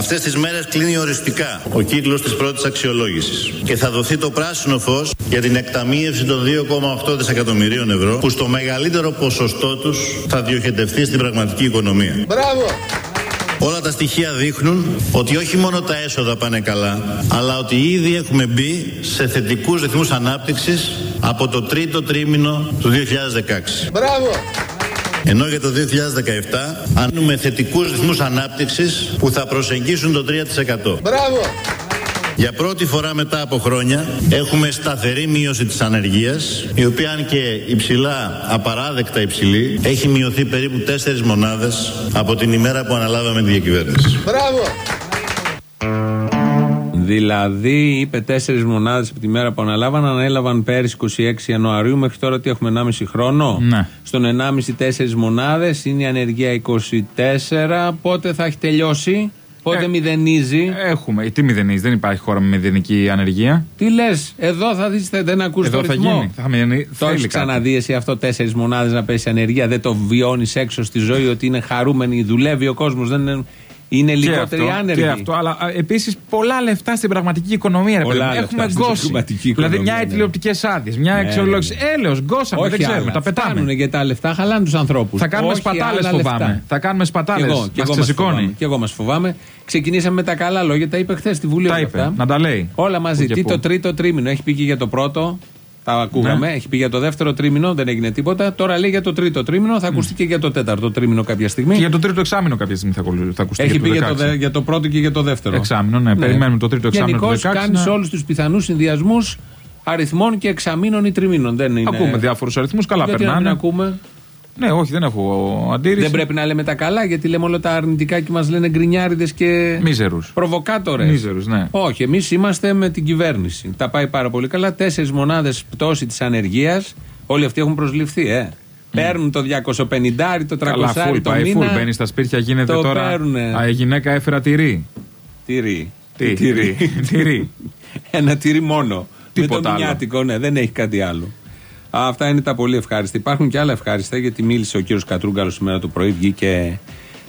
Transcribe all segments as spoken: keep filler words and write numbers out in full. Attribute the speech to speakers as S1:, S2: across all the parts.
S1: Αυτές τις μέρες κλείνει οριστικά ο κύκλος της πρώτης αξιολόγησης και θα δοθεί το πράσινο φως για την εκταμείευση των δύο κόμμα οκτώ δισεκατομμυρίων ευρώ που στο μεγαλύτερο ποσοστό τους θα διοχετευτεί στην πραγματική οικονομία. Μπράβο! Όλα τα στοιχεία δείχνουν ότι όχι μόνο τα έσοδα πάνε καλά, αλλά ότι ήδη έχουμε μπει σε θετικούς ρυθμούς ανάπτυξης από το τρίτο τρίμηνο του δύο χιλιάδες δεκαέξι. Μπράβο! Ενώ για το δύο χιλιάδες δεκαεπτά ανούμε θετικούς ρυθμούς ανάπτυξης που θα προσεγγίσουν το τρία τοις εκατό. Μπράβο! Για πρώτη φορά μετά από χρόνια έχουμε σταθερή μείωση της ανεργίας, η οποία αν και υψηλά, απαράδεκτα υψηλή, έχει μειωθεί περίπου τέσσερις μονάδες από την ημέρα που αναλάβαμε τη διακυβέρνηση. Μπράβο!
S2: Δηλαδή, είπε τέσσερις μονάδες από τη μέρα που αναλάβαν, ανέλαβαν πέρυσι είκοσι έξι Ιανουαρίου, μέχρι τώρα τι έχουμε, ενάμιση χρόνο. Ναι. Στον ενάμιση τέσσερις μονάδες, είναι η ανεργία είκοσι τέσσερα. Πότε θα έχει τελειώσει? Πότε ε, μηδενίζει? Έχουμε. Τι μηδενίζει? Δεν υπάρχει χώρα με μηδενική ανεργία. Τι λες? Εδώ θα δεις, δεν ακούς το ρυθμό. Εδώ θα γίνει. Το έχεις ξαναδεί εσύ αυτό, τέσσερις μονάδες να πέσει ανεργία? Δεν το βιώνεις έξω στη ζωή ότι είναι χαρούμενοι, δουλεύει ο κόσμος, δεν είναι... Είναι λιγότεροι άνεργοι. Και αυτό, αλλά επίσης πολλά λεφτά στην πραγματική οικονομία. Πολλά έχουμε γκώσει. Δηλαδή μια τηλεοπτικές άδειες, μια αξιολόγηση. Έλεος, γκώσαμε, δεν ξέρουμε, τα πετάμε. Φτάνουν για τα λεφτά, χαλάνε τους ανθρώπους. Θα κάνουμε σπατάλες, φοβάμαι. Θα κάνουμε σπατάλες. Μας ξεσηκώνει. Και εγώ μας φοβάμαι. Ξεκινήσαμε με τα καλά λόγια, τα είπε χθες στη Βουλή. Τα είπε, να τα λέει. Όλα μαζί. Τι το τρίτο τρίμηνο, έχει πει και για το πρώτο. Τα ακούγαμε, ναι. Έχει πει για το δεύτερο τρίμηνο, δεν έγινε τίποτα. Τώρα λέει για το τρίτο τρίμηνο, θα ακουστεί mm. και για το τέταρτο τρίμηνο κάποια στιγμή. Και για το τρίτο εξάμηνο κάποια στιγμή θα, θα ακουστεί. Έχει πει για το, δε, για το πρώτο και για το δεύτερο. Εξάμηνο, ναι, ναι. Περιμένουμε το τρίτο εξάμηνο. Γενικώς κάνει να... όλους τους πιθανούς συνδυασμούς αριθμών και εξαμήνων ή τριμήνων. Δεν είναι... Ακούμε διάφορους αριθμούς, καλά γιατί περνάνε. Ακούμε. Ναι, όχι, δεν έχω αντίρρηση. Δεν πρέπει να λέμε τα καλά, γιατί λέμε όλα τα αρνητικά και μας λένε γκρινιάριδες και μίζερους. Προβοκάτορες. Μίζερους, ναι. Όχι, εμείς είμαστε με την κυβέρνηση. Τα πάει πάρα πολύ καλά. Τέσσερις μονάδες πτώση της ανεργίας. Όλοι αυτοί έχουν προσληφθεί, ε. Mm. Παίρνουν το διακόσια πενήντα, το τριακόσια το πάει μήνα. Φουλ, μπαίνει στα σπίτια, γίνεται το τώρα. Α, η γυναίκα έφερα τυρί. Τυρί. Τι, τυρί. τυρί. Ένα τυρί μόνο. Τίποτα με το μηνιάτικο, ναι, δεν έχει κάτι άλλο. Αυτά είναι τα πολύ ευχάριστα. Υπάρχουν και άλλα ευχάριστα, γιατί μίλησε ο κύριος Κατρούγκαλος σήμερα το πρωί, βγήκε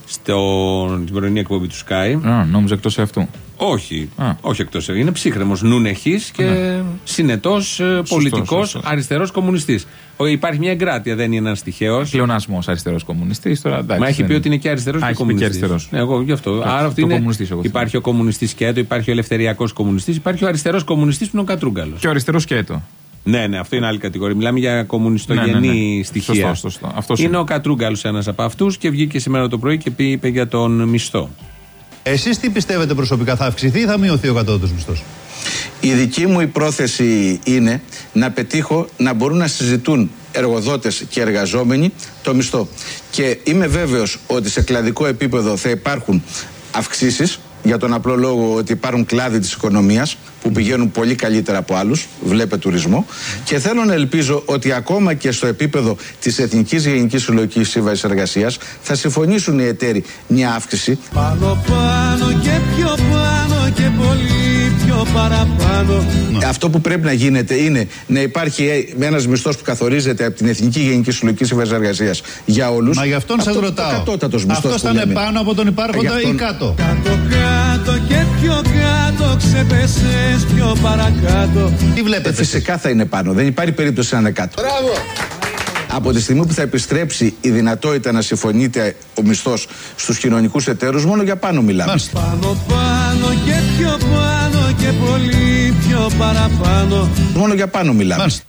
S2: στην πρωινή εκπομπή του Sky. Α, νόμιζα εκτός αυτού. Όχι, Α. όχι εκτός αυτού. Είναι ψύχρεμος νουνεχής και ναι. συνετός πολιτικός αριστερός κομμουνιστής. Υπάρχει μια εγκράτεια, δεν είναι ένας τυχαίος. Πλεονασμός αριστερός κομμουνιστής. Τώρα, εντάξει, μα έχει πει ότι είναι και αριστερός και κομμουνιστής. Ναι, εγώ γι' αυτό. Άρα αυτό είναι. Υπάρχει ο κομμουνιστής σκέτο, υπάρχει ο ελευθεριακός κομμουνιστής, υπάρχει ο αριστερός κομμουνιστής που είναι ο Κατρούγκαλος. Και ο αριστερός σκέτο. Ναι, ναι, αυτό είναι άλλη κατηγορία. Μιλάμε για κομμουνιστογενή ναι, ναι, ναι. στοιχεία. Σωστό, σωστό. Αυτός είναι, είναι ο Κατρούγκαλος ένας από αυτούς και βγήκε σήμερα το πρωί και είπε για τον μισθό.
S3: Εσείς τι πιστεύετε προσωπικά, θα αυξηθεί ή θα μειωθεί ο κατώτατος μισθός?
S4: Η δική μου η πρόθεση είναι να πετύχω να μπορούν να συζητούν εργοδότες και εργαζόμενοι το μισθό. Και είμαι βέβαιος ότι σε κλαδικό επίπεδο θα υπάρχουν αυξήσεις. Για τον απλό λόγο ότι υπάρχουν κλάδοι της οικονομίας που πηγαίνουν πολύ καλύτερα από άλλους, βλέπε τουρισμό, και θέλω να ελπίζω ότι ακόμα και στο επίπεδο της Εθνικής Γενικής Συλλογικής Σύμβασης Εργασίας θα συμφωνήσουν οι εταίροι μια αύξηση. Πάνω πάνω και πιο πάνω και πολύ πιο παραπάνω. Αυτό που πρέπει να γίνεται είναι να υπάρχει ένας μισθός που καθορίζεται από την Εθνική Γενική Συλλογική Σύμβαση Εργασίας για όλους.
S3: Μα γι' αυτόν σας ρωτάω. Αυτός θα είναι πάνω από τον υπάρχοντα ή κάτω? Κάτω,
S4: κάτω και πιο κάτω, ξεπέσες πιο παρακάτω. Τι βλέπετε? Φυσικά θα είναι πάνω. Δεν υπάρχει περίπτωση να είναι κάτω. Μπράβο! Από τη στιγμή που θα επιστρέψει η δυνατότητα να συμφωνείται ο μισθός στους κοινωνικούς εταίρους, μόνο για πάνω μιλάμε. Μάλιστα. Πάνω, πάνω και πιο πάνω και πολύ πιο παραπάνω. Μόνο για πάνω μιλάμε. Μάλιστα.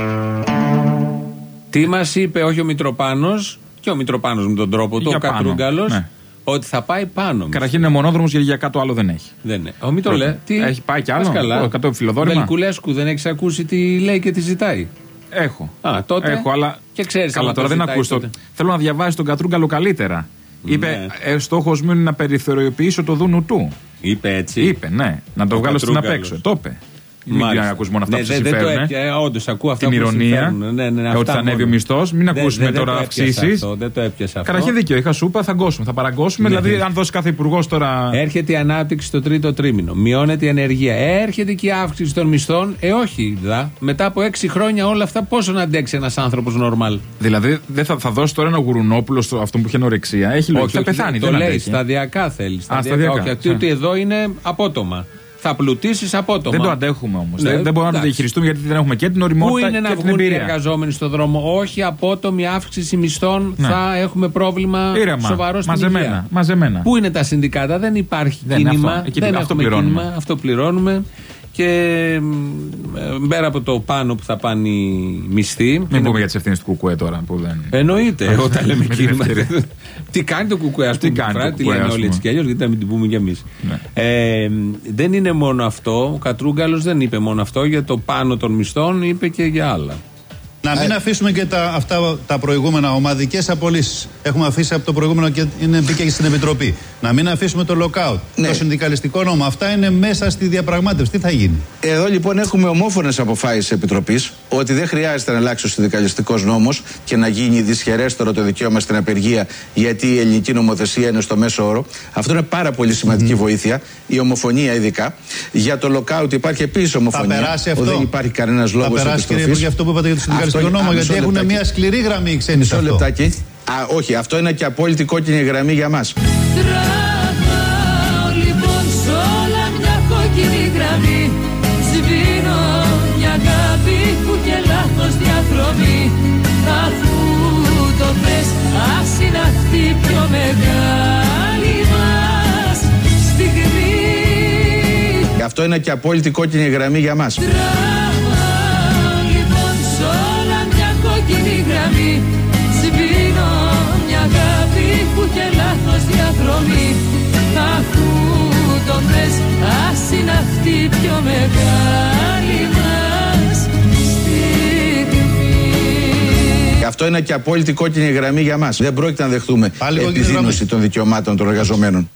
S2: Τι μας είπε όχι ο Μητροπάνος, και ο Μητροπάνος με τον τρόπο του, ο Κατρούγκαλος, ναι. Ότι θα πάει πάνω. Καταρχήν είναι μονόδρομος, γιατί για κάτω άλλο δεν έχει. Δεν είναι. Ο Μητρό λέει. Έχει πάει κι άλλο. Καλά. εκατό φιλοδόρημα. Βελκουλέσκου, δεν έχει ακούσει τι λέει και τι ζητάει? Έχω. Α, τότε. Έχω, αλλά. Και ξέρεις. Καλά, τώρα δεν ακούω. Το... Θέλω να διαβάσει τον Κατρούγκαλο καλύτερα. Ναι. Είπε, ε, στόχος μου είναι να περιθωριοποιήσω το δούνου του. Είπε έτσι. Είπε, ναι. Να το ο βγάλω στην απέξω. Το είπε.
S5: Μην ακούς μόνο αυτά
S2: ναι,
S5: που σε συμφέρουν.
S2: Όντως, ακούω αυτά
S5: την
S2: που
S5: ηρωνία.
S2: Ναι, ναι,
S5: ότι θα ανέβει ο μισθός. Μην ακούσουμε τώρα αυξήσεις.
S2: Δεν το έπιασε αυτό.
S5: Καλά, είχε δίκιο. Είχα σου είπα, θα γκώσουμε, θα παραγκώσουμε. Ναι. Δηλαδή, αν δώσει κάθε υπουργός τώρα.
S2: Έρχεται η ανάπτυξη στο τρίτο τρίμηνο. Μειώνεται η ανεργία. Έρχεται και η αύξηση των μισθών. Ε, όχι, δα. Μετά από έξι χρόνια όλα αυτά, πόσο να αντέξει ένας άνθρωπος νορμάλ.
S5: Δηλαδή, δεν θα, θα δώσει τώρα ένα γουρουνόπουλο στο αυτό που έχει ανορεξία. Έχει λογική. Θα πεθάνει.
S2: Το λέει σταδιακά θέλει. Όχι, ότι εδώ είναι απότομα. Θα πλουτίσεις απότομα.
S5: Δεν το αντέχουμε όμως. Ναι, δεν, δεν μπορούμε να το διαχειριστούμε γιατί δεν έχουμε και την οριμότητα και την εμπειρία. Πού είναι να βγουν οι εργαζόμενοι στον δρόμο? Όχι απότομη αύξηση μισθών. Ναι. Θα έχουμε πρόβλημα Ήρεμα. σοβαρό στην μαζεμένα, υγεία. Μαζεμένα.
S2: Πού είναι τα συνδικάτα? Δεν υπάρχει δεν κίνημα. Αυτό. Εκεί, δεν αυτό έχουμε πληρώνουμε. Κίνημα. Αυτό πληρώνουμε. Και πέρα από το πάνω που θα πάνε οι μισθοί.
S5: Μην είναι... πούμε για τις ευθύνες του Κουκουέ τώρα που δεν.
S2: Εννοείται. Όταν λέμε κίνημα. Τι κάνει το Κουκουέ, α πούμε. Φρά, τι λένε όλοι έτσι κι αλλιώς, γιατί να μην την πούμε κι εμείς. Ναι. Ε, δεν είναι μόνο αυτό. Ο Κατρούγκαλος δεν είπε μόνο αυτό. Για το πάνω των μισθών είπε και για άλλα.
S3: Να μην αφήσουμε και τα, αυτά τα προηγούμενα ομαδικές απολύσεις. Έχουμε αφήσει από το προηγούμενο και είναι μπήκε και στην Επιτροπή. Να μην αφήσουμε το lockout, ναι. Το συνδικαλιστικό νόμο. Αυτά είναι μέσα στη διαπραγμάτευση. Τι θα γίνει?
S4: Εδώ λοιπόν έχουμε ομόφωνες αποφάσεις της Επιτροπής ότι δεν χρειάζεται να αλλάξει ο συνδικαλιστικός νόμος και να γίνει δυσχερέστερο το δικαίωμα στην απεργία γιατί η ελληνική νομοθεσία είναι στο μέσο όρο. Αυτό είναι πάρα πολύ σημαντική mm. βοήθεια. Η ομοφωνία ειδικά. Για το lockout υπάρχει επίσης ομοφωνία.
S3: Θα περάσει αυτό.
S4: Δεν υπάρχει κανένας λόγος επιστροφής.
S3: Για αυτό που είπατε για το συνδικαλιστικό νόμο, γιατί έχουν λεπτάκι. Μια σκληρή γραμμή οι ξένοι σε αυτό.
S4: Λεπτάκι. Α, όχι, αυτό είναι και απόλυτη κόκκινη γραμμή για μας.
S6: Τραβάω λοιπόν σ' όλα μια κόκκινη γραμμή. Σβήνω μια αγάπη που και λάθος διαδρομή. Αφού το πες, ας είναι αυτή πιο μεγάλη μας στιγμή.
S4: Αυτό είναι και απόλυτη κόκκινη γραμμή για μας.
S6: Γραμμή, σβήνω μια αγάπη που και λάθος διαδρομή. Αφού το πες, ας είναι αυτή πιο μεγάλη μας στιγμή.
S4: Αυτό είναι και απόλυτη κόκκινη γραμμή για μας. Δεν πρόκειται να δεχτούμε επιδείνωση των δικαιωμάτων των εργαζομένων.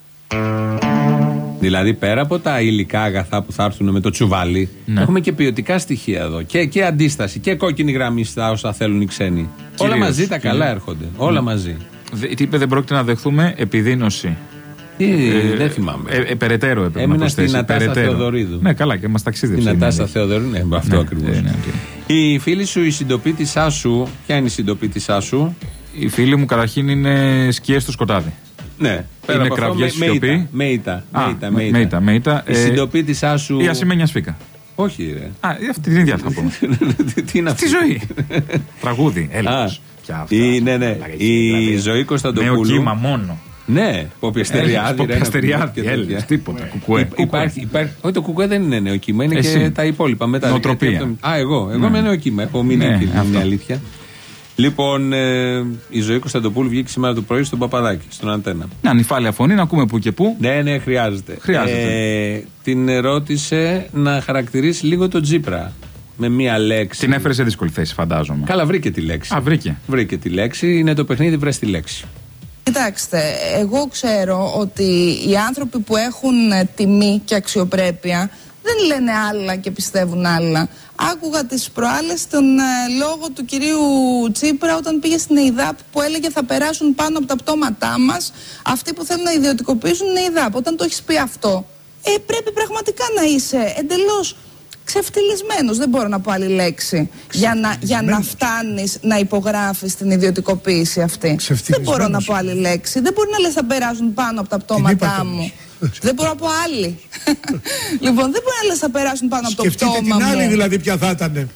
S2: Δηλαδή, πέρα από τα υλικά αγαθά που θα έρθουν με το τσουβάλι, ναι. Έχουμε και ποιοτικά στοιχεία εδώ. Και, και αντίσταση και κόκκινη γραμμή στα όσα θέλουν οι ξένοι. Κυρίως, όλα μαζί τα καλά έρχονται. Όλα ναι. μαζί.
S5: Τι είπε, δεν πρόκειται να δεχθούμε επιδείνωση.
S2: Τι, ε, δεν θυμάμαι.
S5: Ε, ε, περαιτέρω έπρεπε
S2: Έμεινα
S5: να προσθέσει.
S2: Στην Νατάσα Θεοδωρίδου.
S5: Ναι, καλά, και μα ταξίδευσε.
S2: Στην Νατάσα Θεοδωρίδου, ναι, αυτό
S5: ναι,
S2: ακριβώς.
S5: Ναι, ναι, okay.
S2: Η φίλη σου, η συντοπίτησά σου, ποια είναι η συντοπίτησά σου?
S5: Η φίλη μου καταρχήν είναι σκιές στο σκοτάδι.
S2: Ναι,
S5: είναι κραυγές στη σιωπή.
S2: Μέιτα.
S5: Μέιτα, μέιτα.
S2: Η συντοπίτησά σου.
S5: Η Ασημένια Σφίκα.
S2: Όχι, ρε.
S5: Α, αυτή την ίδια θα πούμε.
S2: Τι είναι αυτή?
S5: Στη ζωή. Τραγούδι, έλεγχος.
S2: Ναι, ναι. Η Ζωή Κωνσταντοπούλου.
S5: Με οκύμα μόνο.
S2: Ναι, Ποπιαστεριάδη.
S5: Ποπιαστεριάδη, έλεγχες. Τίποτα. Κουκουέ.
S2: Όχι, το κουκουέ δεν είναι νεοκύμα, είναι και τα υπόλοιπα μετά.
S5: Νοοτροπία.
S2: Α, εγώ. Εγώ είμαι νεοκύμα. Έχω μείνει εκεί. Είναι αλήθεια. Λοιπόν, ε, η Ζωή Κωνσταντοπούλου βγήκε σήμερα το πρωί στον Παπαδάκη, στον Αντένα.
S5: Να, νυφάλια φωνή, να ακούμε που και που.
S2: Ναι, ναι, χρειάζεται.
S5: χρειάζεται.
S2: Ε, την ρώτησε να χαρακτηρίσει λίγο τον Τσίπρα. Με μία λέξη.
S5: Την έφερε σε δύσκολη θέση, φαντάζομαι.
S2: Καλά, βρήκε τη λέξη.
S5: Α, βρήκε.
S2: Βρήκε τη λέξη. Είναι το παιχνίδι, βρες τη λέξη.
S7: Κοιτάξτε, εγώ ξέρω ότι οι άνθρωποι που έχουν τιμή και αξιοπρέπεια δεν λένε άλλα και πιστεύουν άλλα. Άκουγα τις προάλλες τον ε, λόγο του κυρίου Τσίπρα όταν πήγε στην ΕΙΔΑΠ που έλεγε θα περάσουν πάνω από τα πτώματά μας αυτοί που θέλουν να ιδιωτικοποιήσουν την ΕΙΔΑΠ. Όταν το έχεις πει αυτό, ε, πρέπει πραγματικά να είσαι εντελώς ξεφτυλισμένος, δεν μπορώ να πω άλλη λέξη, για να, για να φτάνεις να υπογράφεις την ιδιωτικοποίηση αυτή. Δεν μπορώ να πω άλλη λέξη. Δεν μπορεί να λες θα περάσουν πάνω από τα πτώματά μου. Δεν μπορώ να πω άλλη. Λοιπόν, δεν μπορεί να λες θα περάσουν πάνω από το πτώμα μου.
S3: Σκεφτείτε την άλλη δηλαδή ποια θα ήταν.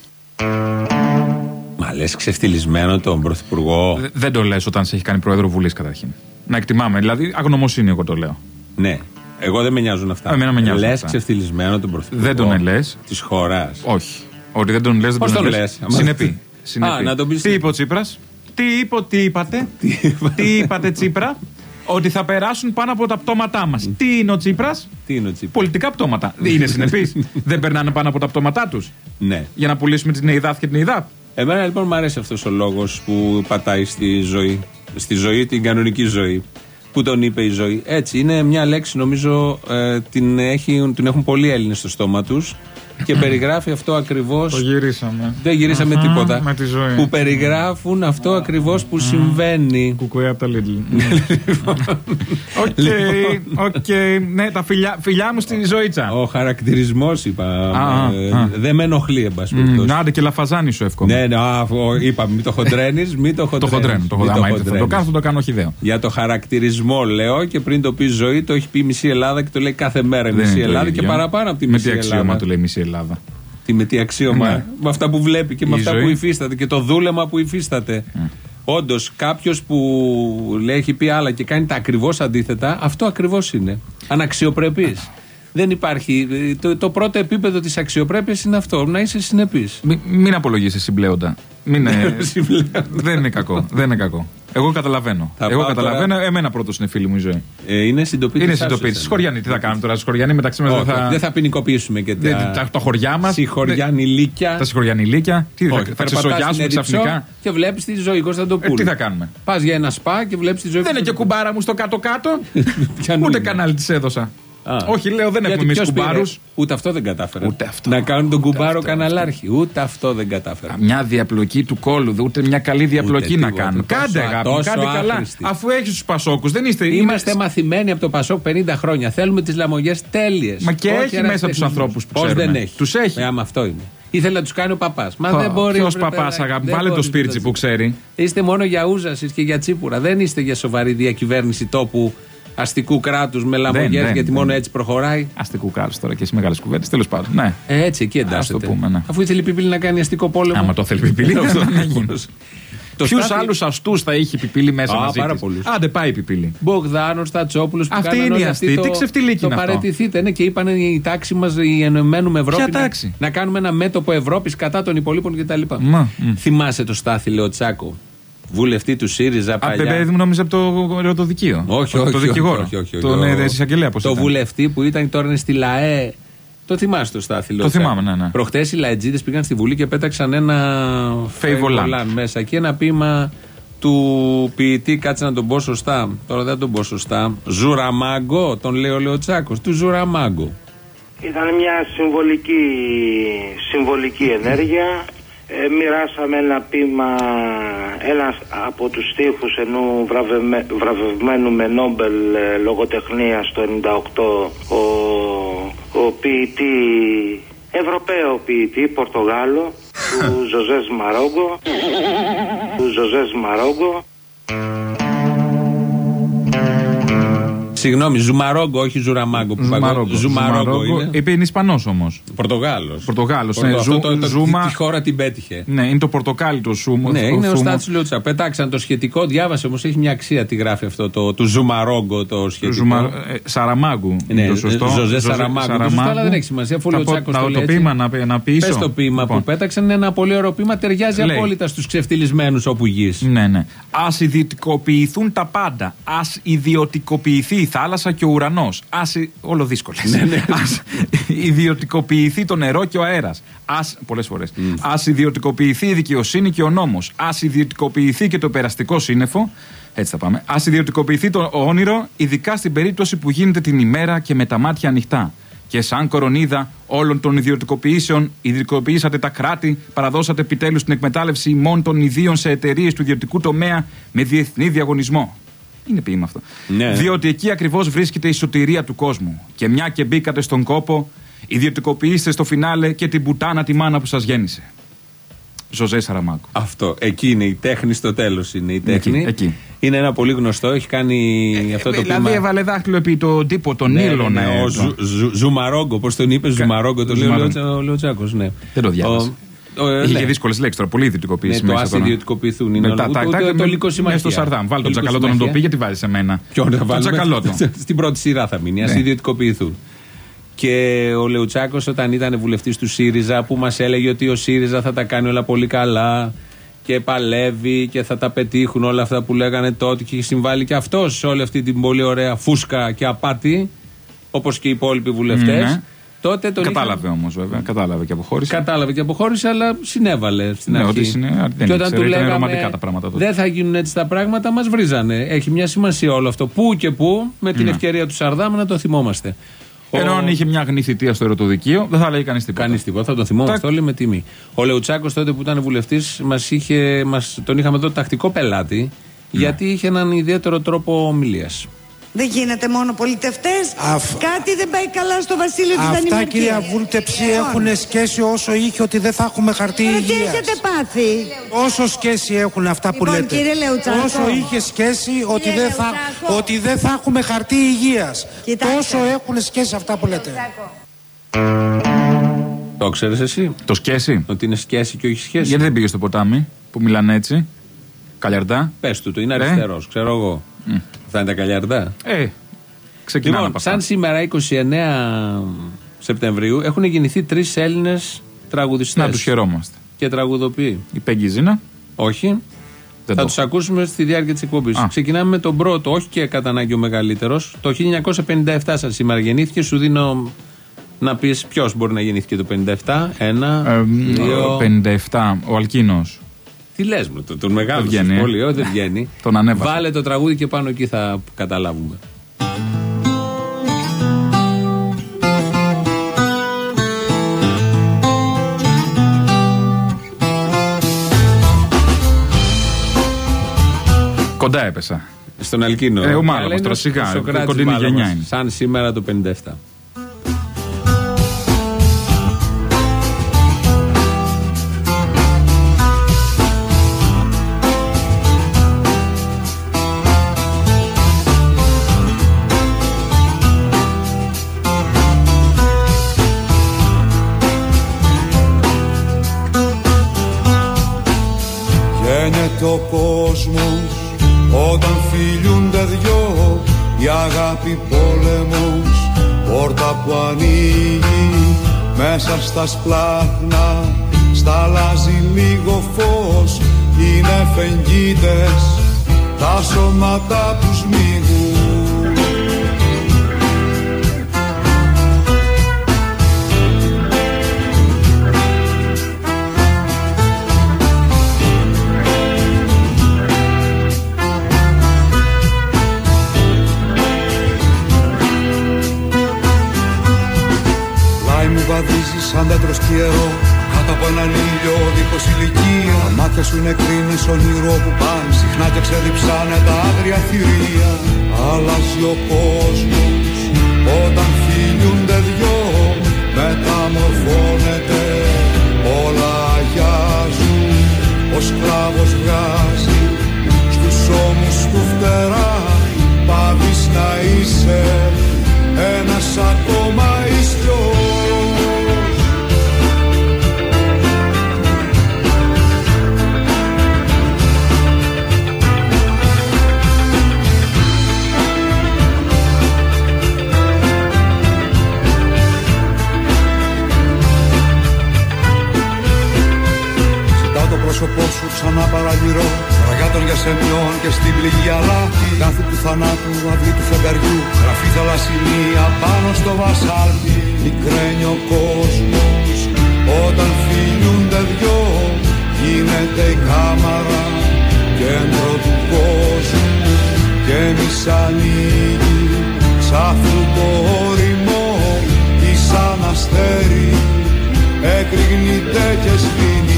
S2: Μα λες ξεφτυλισμένο τον Πρωθυπουργό.
S5: Δεν το λες όταν σε έχει κάνει Πρόεδρο Βουλής καταρχήν. Να εκτιμάμε, δηλαδή αγνωμοσύνη εγώ το λέω.
S2: Ναι. Εγώ δεν με νοιάζουν αυτά.
S5: Εμένα με νοιάζουν.
S2: Λες ξεφτυλισμένο τον Πρωθυπουργό.
S5: Δεν τον λες.
S2: Της χώρας.
S5: Όχι. Ότι δεν τον λες, δεν
S2: Πώς
S5: τον,
S2: τον
S5: λες.
S2: λες.
S5: Συνεπή.
S2: Α, να τον πεις.
S5: Τι είπε ο Τσίπρας. Τι είπε, τι είπατε. Τι είπατε Τσίπρα. Ότι θα περάσουν πάνω από τα πτώματά μας. Τι είναι ο Τσίπρας.
S2: Τι είναι ο Τσίπρας.
S5: Πολιτικά πτώματα. Είναι συνεπής. Δεν περνάνε πάνω από τα πτώματά τους.
S2: Ναι.
S5: Για να πουλήσουμε την ΕΙΔΑΠ και την ΕΙΔΑΠ.
S2: Εμένα λοιπόν μου αρέσει αυτός ο λόγος που πατάει στη ζωή. Στη ζωή, την κανονική ζωή. που τον είπε η ζωή. Έτσι, είναι μια λέξη, νομίζω, ε, την, έχει, την έχουν πολλοί Έλληνες στο στόμα τους και περιγράφει αυτό ακριβώς.
S5: Το γυρίσαμε.
S2: Δεν γυρίσαμε
S5: uh-huh,
S2: τίποτα.
S5: Με τη ζωή.
S2: Που περιγράφουν αυτό ακριβώς που uh-huh. συμβαίνει.
S5: Κουκουέ από τα Lidl. Οκ, οκ. Ναι, τα φιλιά, φιλιά μου στη Ζωήτσα.
S2: Ο χαρακτηρισμός είπα. Δεν με ενοχλεί, εν πάση περιπτώσει.
S5: Άντε και λαφαζάνι σου εύχομαι.
S2: Ναι, ναι, είπα, μην το χοντρένεις, μην το χοντρένεις.
S5: Το χοντρένεις. Θα το κάνω, θα το κάνω, όχι ιδέα.
S2: Για το χαρακτηρισμό λέω και πριν το πει ζωή, το έχει πει μισή Ελλάδα και το λέει κάθε μέρα μισή Ελλάδα και παραπάνω από τη μισή Ελλάδα.
S5: Με τι αξίωμα το λέει μισή Ελλάδα.
S2: Τι με τι αξίωμα, ναι. Με αυτά που βλέπει και με η αυτά ζωή. Που υφίσταται και το δούλεμα που υφίσταται. Mm. Όντως, κάποιος που λέει, έχει πει άλλα και κάνει τα ακριβώς αντίθετα, αυτό ακριβώς είναι. Αναξιοπρεπής. Δεν υπάρχει. Το, το πρώτο επίπεδο της αξιοπρέπειας είναι αυτό, να είσαι συνεπής.
S5: Μη, μην απολογίσαι συμπλέοντα. Μην είναι... δεν είναι κακό. Δεν είναι κακό. Εγώ καταλαβαίνω. Θα Εγώ καταλαβαίνω. Τώρα... Εμένα πρώτος είναι φίλη μου η ζωή.
S2: Ε, είναι συντοπίτη.
S5: Είναι συντοπίτη. Σχοριανή. Τι θα κάνουμε τώρα, Σχοριανή μεταξύ μας.
S2: Δεν θα... δεν θα ποινικοποιήσουμε και τα...
S5: τα... τα χωριά μας.
S2: Συγχωριανιλίκια.
S5: Τα συγχωριανιλίκια. Τι θα, θα ξεσογιάσουμε ξαφνικά.
S2: Και βλέπεις τη ζωή Κωνσταντοπούλου.
S5: Ε, τι θα κάνουμε.
S2: Πας για ένα σπα και βλέπεις τη ζωή.
S5: Δεν είναι και κουμπάρα μου στο κάτω-κάτω. Ούτε κανάλι της έδωσα. Α, όχι, λέω, δεν έχουμε εμείς κουμπάρους.
S2: Ούτε αυτό δεν κατάφερα.
S5: Ούτε αυτό.
S2: Να κάνουν τον κουμπάρο καναλάρχη. Ούτε αυτό δεν κατάφερα.
S5: Μια διαπλοκή του κόλου, ούτε μια καλή διαπλοκή ούτε να κάνουν. Κάντε, αγάπη, κάντε καλά. Αφού έχει τους Πασόκους, δεν είστε.
S2: Είμαστε είναι... μαθημένοι από το Πασόκ πενήντα χρόνια. Θέλουμε τις λαμογιές τέλειες.
S5: Μα και όχι, έχει μέσα τους ανθρώπους που ξέρουμε.
S2: Δεν έχει.
S5: Τους έχει.
S2: Ε, άμα αυτό είναι. Ήθελε να τους κάνει ο παπάς. Μα δεν μπορεί.
S5: Ποιος παπάς, αγάπη, βάλε το σπίρτσι που ξέρει.
S2: Είστε μόνο για ούζασης και για τσίπουρα. Δεν είστε για σοβαρή διακυβέρνηση τόπου. Αστικού κράτους με λαμογιές, γιατί δεν, μόνο δεν. Έτσι προχωράει.
S5: Αστικού κράτους τώρα και σε μεγάλες κουβέντες, τέλος πάντων. Ναι.
S2: Ε, έτσι, εκεί εντάσσεται.
S5: Πούμε, ναι.
S2: Αφού ήθελε η Πιπίλη να κάνει αστικό πόλεμο.
S5: Άμα το θέλει η Πιπίλη, αυτό δεν γίνει. Ποιους στάθη... άλλους αστούς θα είχε η Πιπίλη μέσα
S2: Α,
S5: μαζί
S2: πάρα
S5: της.
S2: Πολλούς.
S5: Άντε πάει η Πιπίλη.
S2: Μπογδάνος, Τατσόπουλος.
S5: Αυτή είναι η αστή. Τι ξεφτιλίκι είναι
S2: αυτό. Το παραιτηθείτε, ναι, και είπαν η τάξη μας, η ενωμένουμε Ευρώπη.
S5: Να,
S2: να κάνουμε ένα μέτωπο Ευρώπης κατά των υπολείπων κτλ. Θυμάσαι το Στάθη Λεωτσάκο. Βουλευτή του ΣΥΡΙΖΑ παλιά.
S5: Α, παιδί μου, νόμιζα από το ερωτοδικείο.
S2: Όχι, όχι.
S5: Το δικηγόρο. Τον εισαγγελέα, πώς
S2: το ήταν. Βουλευτή που ήταν τώρα είναι στη ΛΑΕ. Το θυμάσαι το Στάθη.
S5: Το θυμάμαι, ναι, ναι.
S2: Προχτές οι λαετζίδες πήγαν στη Βουλή και πέταξαν ένα φεϊβολάν μέσα και ένα ποίημα του ποιητή, κάτσε να τον πω σωστά. Τώρα δεν τον πω σωστά. Ζουραμάγκο, τον λέει ο Λεωτσάκος. Του Ζουραμάγκο.
S8: Ήταν μια συμβολική, συμβολική ενέργεια. Ε, μοιράσαμε ένα ποίημα, ένα από τους στίχους ενού βραβευμε, βραβευμένου με Νόμπελ ε, λογοτεχνίας το ενενήντα οκτώ, ο, ο ποιητή, Ευρωπαίο ποιητή, Πορτογάλο, του Ζωζές Μαρόγκο, του Ζωζές Μαρόγκο.
S2: Συγγνώμη, Ζουμαρόγκο, όχι Ζουραμάγκο.
S5: Ζουμαρόγκο.
S2: Ζουμαρόγκο είναι.
S5: Είπε είναι Ισπανός όμως.
S2: Πορτογάλος.
S5: Πορτογάλος. Ναι,
S2: ζου, το, το, ζούμα... Τη χώρα την πέτυχε.
S5: Ναι, είναι το πορτοκάλι το σούμο.
S2: Ναι, είναι ο Στάθης Λεωτσάκος. Πετάξαν το σχετικό, διάβασε όμως, έχει μια αξία τι γράφει αυτό το του Ζουμαρόγκο το σχετικό. Ζουμα...
S5: Ε, Σαραμάγκου.
S2: Ναι, το σωστό. Ζωζέ Σαραμάγκου. Το σωστό, αλλά δεν έχει σημασία. Αφού ο Λεωτσάκος το λέει.
S5: Το ποίημα να, να πείσω.
S2: Πες το ποίημα που πέταξαν είναι ένα πολύ ωραίο ποίημα, ταιριάζει απόλυτα στους ξεφτυλισμένους όπου γης.
S5: Ναι, ναι. Ας ιδιωτικοποιηθούν τα πάντα. Ας ιδιωτικοποιηθεί η θάλασσα και ο ουρανός. Ας, όλο δύσκολες.
S2: Ναι, ναι.
S5: Ας ιδιωτικοποιηθεί το νερό και ο αέρας. Ας, πολλές φορές. Mm. Ας ιδιωτικοποιηθεί η δικαιοσύνη και ο νόμος. Ας ιδιωτικοποιηθεί και το περαστικό σύννεφο. Έτσι θα πάμε. Ας ιδιωτικοποιηθεί το όνειρο, ειδικά στην περίπτωση που γίνεται την ημέρα και με τα μάτια ανοιχτά. Και σαν κορονίδα όλων των ιδιωτικοποιήσεων, ιδιωτικοποιήσατε τα κράτη, παραδώσατε επιτέλους την εκμετάλλευση ημών των ιδίων σε εταιρείες του ιδιωτικού τομέα με διεθνή διαγωνισμό. Είναι ποίημα αυτό. Ναι. Διότι εκεί ακριβώς βρίσκεται η σωτηρία του κόσμου. Και μια και μπήκατε στον κόπο, ιδιωτικοποιήστε στο φινάλε και την πουτάνα τη μάνα που σας γέννησε. Ζωζέ Σαραμάκο.
S2: Αυτό. Εκεί είναι η τέχνη, στο τέλος είναι η τέχνη.
S5: Εκεί, εκεί.
S2: Είναι ένα πολύ γνωστό, έχει κάνει ε, αυτό ε, το
S5: δηλαδή
S2: ποίημα.
S5: Δηλαδή έβαλε δάχτυλο επί το τύπο, τον
S2: ναι,
S5: ήλιο.
S2: Ναι, ναι, ο Ζου, Ζου, Ζουμαρόγκο, πώς τον είπε, Κα... Ζουμαρόγκο, το λέει ο Λεωτσάκος. Ναι.
S5: Δεν το διάβασα. Είχε
S2: ναι.
S5: και δύσκολες λέξεις τώρα, πολύ ιδιωτικοποίηση.
S2: Ναι, το ας ιδιωτικοποιηθούν είναι το λύκο συμμαχία.
S5: Στο Σαρδάμ, βάλει τον Τσακαλώτο να το πει, γιατί βάζει σε μένα.
S2: Ποιον θα βάλει? Στην πρώτη σειρά θα μείνει, ας ιδιωτικοποιηθούν. Και ο Λεωτσάκος όταν ήταν βουλευτής του ΣΥΡΙΖΑ που μας έλεγε ότι ο ΣΥΡΙΖΑ θα τα κάνει όλα πολύ καλά και παλεύει και θα τα πετύχουν όλα αυτά που λέγανε τότε και έχει συμβάλει και αυτός σε όλη αυτή την πολύ ωραία φούσκα και απάτη όπως και οι υπόλοιποι βουλευτές. Mm-hmm. Τότε τον
S5: κατάλαβε
S2: είχα...
S5: όμως βέβαια, κατάλαβε και αποχώρησε.
S2: Κατάλαβε και αποχώρησε, αλλά συνέβαλε στην
S5: ναι,
S2: αρχή.
S5: Ότι συνέ... δεν
S2: και όταν του λέγαμε
S5: ρομαντικά τα πράγματα τότε.
S2: Δεν θα γίνουν έτσι τα πράγματα, μας βρίζανε. Έχει μια σημασία όλο αυτό. Πού και πού, με την ναι. ευκαιρία του Σαρδάμ να το θυμόμαστε.
S5: Ενώ αν είχε μια αγνή θητεία στο ερωτοδικείο, δεν θα λέει κανείς τίποτα.
S2: Κανείς τίποτα, θα τον θυμόμαστε όλοι με τιμή. Ο Λεουτσάκος τότε που ήταν βουλευτής, μας είχε, μας, τον είχαμε εδώ τακτικό πελάτη, ναι. γιατί είχε έναν ιδιαίτερο τρόπο ομιλίας.
S9: Δεν γίνεται μόνο πολιτευτές. Αφ... Κάτι δεν πάει καλά στο βασίλειο της Δανημαρκίας.
S10: Αυτά, κυρία Βούλτεψη, έχουν σκέσει όσο είχε ότι δεν θα έχουμε χαρτί υγείας.
S9: Τι έχετε πάθει?
S10: Όσο σκέσει έχουν αυτά
S9: λοιπόν,
S10: που λέτε.
S9: Κύριε Λεουτσάκο.
S10: Όσο είχε σκέσει ότι δεν, θα, ότι δεν θα έχουμε χαρτί υγείας. Κοιτάξτε. Τόσο έχουν σκέσει αυτά που λέτε.
S2: Το ξέρεις εσύ?
S5: Το σκέσει.
S2: Ότι είναι σκέσει και όχι σχέση.
S5: Γιατί δεν πήγε στο ποτάμι που μιλάνε έτσι? Καλιαρντά.
S2: Πες του, το είναι αριστερός, ε? ξέρω εγώ. Mm. Θα είναι τα καλιαρντά.
S5: Ε, ξεκινάμε
S2: λοιπόν, σαν σήμερα είκοσι εννέα Σεπτεμβρίου έχουν γεννηθεί τρεις Έλληνες τραγουδιστές.
S5: Να τους χαιρόμαστε.
S2: Και τραγουδοποιοί.
S5: Η Πέγγιζίνα.
S2: Όχι.
S5: Δεν
S2: θα
S5: το.
S2: τους ακούσουμε στη διάρκεια της εκπομπής. Ξεκινάμε με τον πρώτο, όχι και κατά ανάγκη ο μεγαλύτερος. Το χίλια εννιακόσια πενήντα επτά σαν σήμερα γεννήθηκε. Σου δίνω να πεις ποιος μπορεί να γεννήθηκε το πενήντα επτά. Ένα, ε, δύο...
S5: πενήντα επτά, ο Αλκίνος.
S2: Τι λες μου, τον μεγάλο στο σχολείο, δεν βγαίνει.
S5: Τον ανέβασε.
S2: Βάλε το τραγούδι και πάνω εκεί θα καταλάβουμε.
S5: Κοντά έπεσα.
S2: Στον Αλκίνο.
S5: Ε, ο Μάλαμος, τώρα σιγά, κοντινή γενιά είναι.
S2: Σαν σήμερα το πενήντα επτά.
S11: Ο κόσμος όταν φιλούνται δυο, η αγάπη πόλεμος, πόρτα που ανοίγει μέσα στα σπλάχνα, σταλάζει λίγο φως, είναι φεγγίτες τα σώματα τους μίγουν. Βαδίζει σαν δέντρο σκιερό κάτω από έναν ήλιο δίχως ηλικία. Τα μάτια σου είναι κρίνης όνειρο που πάνε συχνά και ξεδιψάνε τα άγρια θηρία. Αλλάζει ο κόσμος όταν φιλούνται δυο, μεταμορφώνεται, όλα αγιάζουν. Ο σκλάβος βγάζει στους ώμους του φτερά, πάβεις να είσαι ένας ακόμα ιστιός. πρόσωπό σου ξανά παραγυρώ, ραγιά των γιασεμιών και στην πληγή αλάτι. Κάθε του θανάτου, αυγή του φεγγαριού, γραφή θαλασσινία πάνω στο βασάλτι. Μικραίνει ο κόσμος όταν φιλούνται δυο, γίνεται η κάμαρα κέντρο του κόσμου. Και εμείς ανοίγει σ' αυτού το όριμο ή σαν αστέρι εκρηγνείται και σβήνει.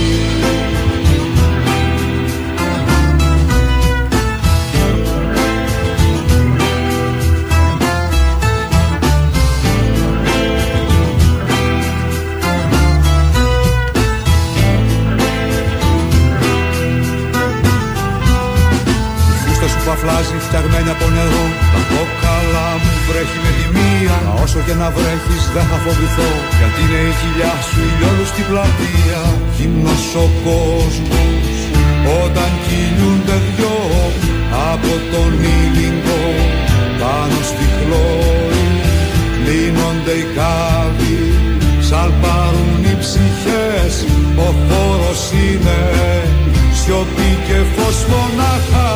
S11: Παφλάζει φτιαγμένη από νερό, τα κόκαλα μου βρέχει με τη μία. Μα όσο και να βρέχεις δεν θα φοβηθώ, γιατί είναι η κοιλιά σου ηλιόλου στην πλατεία. Γυμνός ο κόσμος όταν κυλιούνται δυο, από τον ήλιγκο πάνω στη χλώρη. Λύνονται οι κάβοι, σαλπάρουν οι ψυχές. Ο χώρος είναι σιωπή και φως μονάχα.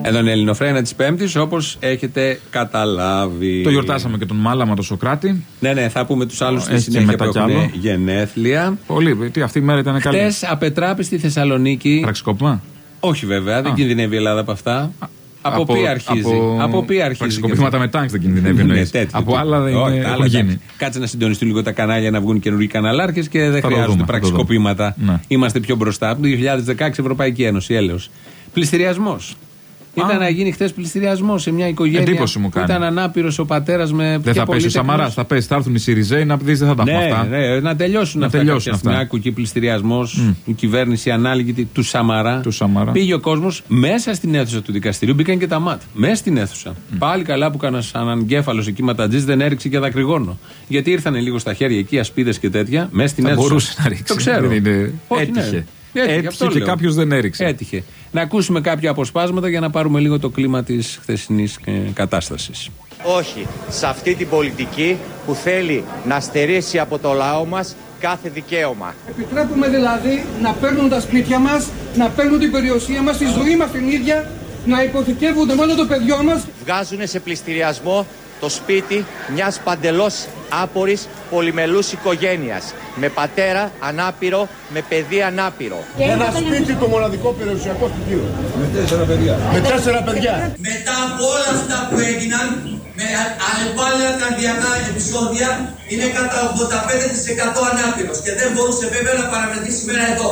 S2: Εδώ είναι η Ελληνοφρένα της Πέμπτης, όπως έχετε καταλάβει.
S5: Το γιορτάσαμε και τον Μάλαμα, τον Σοκράτη.
S2: Ναι, ναι, θα πούμε τους άλλους στη συνέχεια που έχουν γενέθλια.
S5: Πολύ, τι, αυτή η μέρα ήταν καλή.
S2: Χτες απετράπη στη Θεσσαλονίκη.
S5: Πραξικόπημα.
S2: Όχι βέβαια, δεν Α. κινδυνεύει η Ελλάδα από αυτά. Α. Από, από ποια αρχίζει. Από,
S5: από
S2: ποια αρχίζει.
S5: Πραξικοπήματα με τάγκς δεν κινδυνεύει. Ναι, από άλλα δεν είναι, έχουν γίνει.
S2: Κάτσε να συντονιστούν λίγο τα κανάλια, να βγουν καινούργιοι καναλάρχες και δεν θα χρειάζονται δούμε, πραξικοπήματα. Ναι. Είμαστε πιο μπροστά. Από το δύο χιλιάδες δεκαέξι Ευρωπαϊκή Ένωση, έλεος. Πληστηριασμός. Ήταν να γίνει χθες πληστηριασμός σε μια οικογένεια.
S5: Εντύπωση μου κάνει.
S2: Ήταν ανάπηρος ο πατέρας με.
S5: Δεν θα πέσει ο Σαμαράς, θα πέσει, θα έρθουν οι Σιριζέοι να πει δεν θα τα πούμε αυτά.
S2: Ναι, να τελειώσουν
S5: να
S2: αυτά.
S5: Τελειώσουν αυτά.
S2: Μια κουκί πληστηριασμός, mm. η κυβέρνηση ανάλογη του Σαμαρά.
S5: του Σαμαρά.
S2: Πήγε ο κόσμος μέσα στην αίθουσα του δικαστηρίου, μπήκαν και τα ΜΑΤ. Μέσα στην αίθουσα. Mm. Πάλι καλά που κανένα αναγκέφαλος εκεί ματατζής δεν έριξε και δακρυγόνο. Γιατί ήρθαν λίγο στα χέρια εκεί ασπίδες και τέτοια, μέσα στην αίθουσα.
S5: Μπορούσε να ρίξει.
S2: Το ξέρω.
S5: Έτυχε. Έτυχε και κάποιος δεν έριξε.
S2: Έτυχε. Να ακούσουμε κάποια αποσπάσματα για να πάρουμε λίγο το κλίμα της χθεσινής κατάστασης.
S12: Όχι σε αυτή την πολιτική που θέλει να στερήσει από το λαό μας κάθε δικαίωμα.
S13: Επιτρέπουμε δηλαδή να παίρνουν τα σπίτια μας, να παίρνουν την περιουσία μας, τη ζωή μας την ίδια, να υποθηκεύονται μόνο το παιδιό μας.
S12: Βγάζουν σε πληστηριασμό το σπίτι μιας παντελώς άπορης πολυμελούς οικογένειας. Με πατέρα ανάπηρο, με παιδί ανάπηρο.
S14: Ένα σπίτι το μοναδικό περιουσιακό στοιχείο. Με τέσσερα παιδιά. Με τέσσερα παιδιά.
S15: Μετά από όλα αυτά που έγιναν, με αλλεπάλληλα καρδιακά επεισόδια, είναι κατά ογδόντα πέντε τοις εκατό ανάπηρος και δεν μπορούσε βέβαια να παραμεθεί σήμερα εδώ.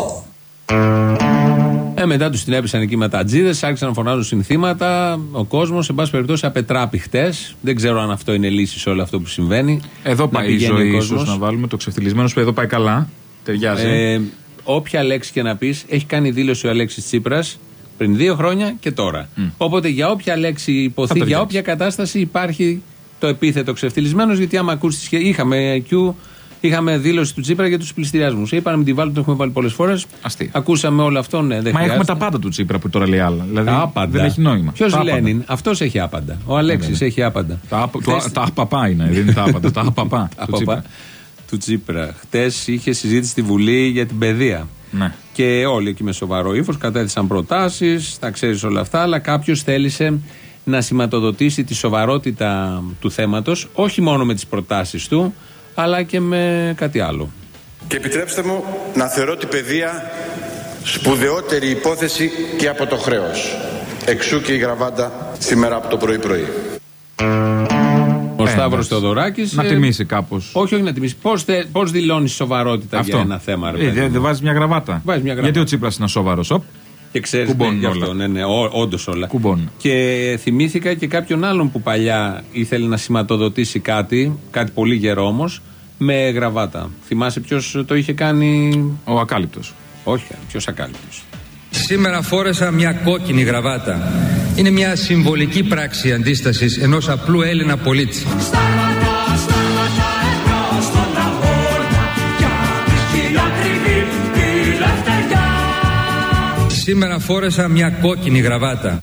S2: Ε, μετά τους την έπεσαν εκεί με τα τζίδες, άρχισαν να φωνάζουν συνθήματα. Ο κόσμος, σε πάση περιπτώσει, απετράπη χτες. Δεν ξέρω αν αυτό είναι λύση σε όλο αυτό που συμβαίνει.
S5: Εδώ πάει η ζωή, ίσως να βάλουμε το ξεφτυλισμένο σου. Εδώ πάει καλά. Ταιριάζει.
S2: Ε, όποια λέξη και να πεις, έχει κάνει δήλωση ο Αλέξης Τσίπρας πριν δύο χρόνια και τώρα. Mm. Οπότε για όποια λέξη υποθεί, για όποια κατάσταση υπάρχει το επίθετο ξεφτυλισμένος. Γιατί άμα ακούσεις, είχαμε Q. Είχαμε δήλωση του Τσίπρα για τους πληστηριασμούς. Είπαμε να μην τη βάλουμε, το έχουμε βάλει πολλές φορές.
S5: Αστεί.
S2: Ακούσαμε όλο αυτό, ναι. Δεν
S5: Μα
S2: χρειάζεται.
S5: έχουμε τα πάντα του Τσίπρα που τώρα λέει άλλα. Δηλαδή
S2: άπαντα.
S5: Δεν έχει νόημα.
S2: Ποιος Λένιν, αυτός έχει άπαντα. Ο Αλέξης έχει άπαντα.
S5: Τα, Χτες... τα απαπά είναι, δεν είναι τα άπαντα. Τα απαπά του Τσίπρα.
S2: Του Τσίπρα. Χτες είχε συζήτηση στη Βουλή για την παιδεία.
S5: Ναι.
S2: Και όλοι εκεί με σοβαρό ύφος κατέθεσαν προτάσεις, τα ξέρεις όλα αυτά, αλλά κάποιος θέλησε να σηματοδοτήσει τη σοβαρότητα του θέματος, όχι μόνο με τις προτάσεις του, αλλά και με κάτι άλλο.
S16: Και επιτρέψτε μου να θεωρώ την παιδεία σπουδαιότερη υπόθεση και από το χρέος. Εξού και η γραβάτα σήμερα από το πρωί-πρωί.
S2: Ο Σταύρος Θεοδωράκης.
S5: Να τιμήσει κάπως.
S2: Όχι, όχι να τιμήσει. Πώς, θε, πώς δηλώνεις σοβαρότητα αυτό για ένα θέμα, ρε,
S5: ε, Δεν δε βάζεις μια γραβάτα.
S2: Βάζεις μια γραβάτα.
S5: Γιατί ο Τσίπρας είναι σοβαρός. Οπ.
S2: Και ξέρεις ναι, γι' αυτό, ναι, ναι, ό, όντως όλα.
S5: Κουμπών.
S2: Και θυμήθηκα και κάποιον άλλον που παλιά ήθελε να σηματοδοτήσει κάτι, κάτι πολύ γερό όμως, με γραβάτα. Θυμάσαι ποιος το είχε κάνει?
S5: Ο Ακάλυπτος.
S2: Όχι, ποιος Ακάλυπτος?
S17: Σήμερα φόρεσα μια κόκκινη γραβάτα. Είναι μια συμβολική πράξη αντίστασης ενός απλού Έλληνα πολίτη. Σήμερα φόρεσα μια κόκκινη γραβάτα.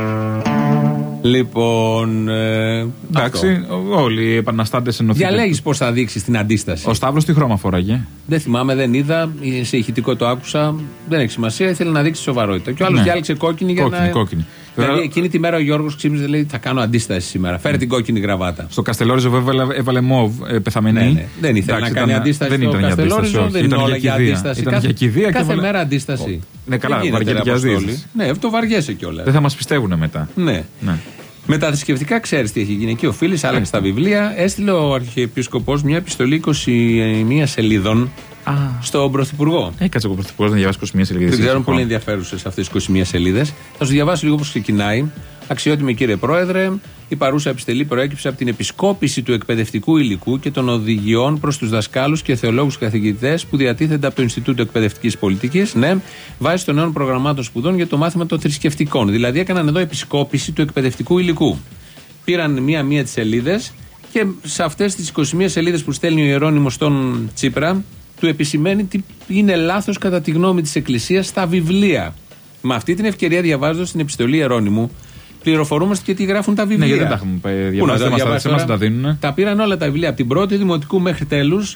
S2: Λοιπόν. Ε,
S5: εντάξει, αυτό. Όλοι οι επαναστάτες ενωθήκαν.
S2: Διαλέγεις πώς θα δείξεις την αντίσταση.
S5: Ο Σταύρος τι χρώμα φοράγε?
S2: Δεν θυμάμαι, δεν είδα. Σε ηχητικό το άκουσα. Δεν έχει σημασία. Ήθελε να δείξει σοβαρότητα. Και ο άλλος ναι. διάλεξε κόκκινη για
S5: κόκκινη,
S2: να.
S5: Κόκκινη.
S2: Δηλαδή εκείνη τη μέρα ο Γιώργος ξύπνησε, λέει: θα κάνω αντίσταση σήμερα. Φέρε mm. την κόκκινη γραβάτα.
S5: Στο Καστελόριζο βέβαια έβαλε μοβ ε, πεθαμένη.
S2: Ναι, ναι. Δεν ήθελε
S5: εντάξει,
S2: να κάνει
S5: ήταν,
S2: αντίσταση.
S5: Δεν ήταν για αντίσταση.
S2: Δεν είναι όλα για αντίσταση.
S5: Ήταν για κηδεία
S2: κάθε μέρα αντίσταση.
S5: Ναι, καλά, βαριέται για αντίσταση.
S2: Ναι, αυτό βαριέσαι κιόλα.
S5: Δεν θα μας πιστεύουν μετά.
S2: Ναι. Με τα θρησκευτικά ξέρεις τι έχει γίνει. Εκεί ο Φίλης άλλαξε τα βιβλία. Έστειλε ο Αρχιεπίσκοπος μια επιστολή είκοσι μία σελίδων ah. στον Πρωθυπουργό.
S5: Έκατσε ο Πρωθυπουργός να διαβάσει είκοσι μία σελίδες.
S2: Δεν ξέρω, πολύ ενδιαφέρουσες αυτές τις είκοσι μία σελίδες. Θα σου διαβάσω λίγο πώς ξεκινάει. Αξιότιμη κύριε Πρόεδρε, η παρούσα επιστολή προέκυψε από την επισκόπηση του εκπαιδευτικού υλικού και των οδηγιών προς τους δασκάλους και θεολόγους καθηγητές που διατίθενται από το Ινστιτούτο Εκπαιδευτικής Πολιτικής, ναι, βάσει των νέων προγραμμάτων σπουδών για το μάθημα των θρησκευτικών. Δηλαδή έκαναν εδώ επισκόπηση του εκπαιδευτικού υλικού. Πήραν μία-μία τις σελίδες και σε αυτές τις είκοσι μία σελίδες που στέλνει ο Ιερώνυμος στον Τσίπρα, του επισημαίνει τι είναι λάθος κατά τη γνώμη της Εκκλησίας στα βιβλία. Με αυτή την ευκαιρία, διαβάζοντας την επιστολή Ιερώνυμου, πληροφορούμαστε και τι γράφουν τα βιβλία.
S5: Ναι, γιατί δεν τα έχουμε διαβάσει, δεν μας τα δίνουν.
S2: Τα πήραν όλα τα βιβλία από την πρώτη δημοτικού μέχρι τέλους.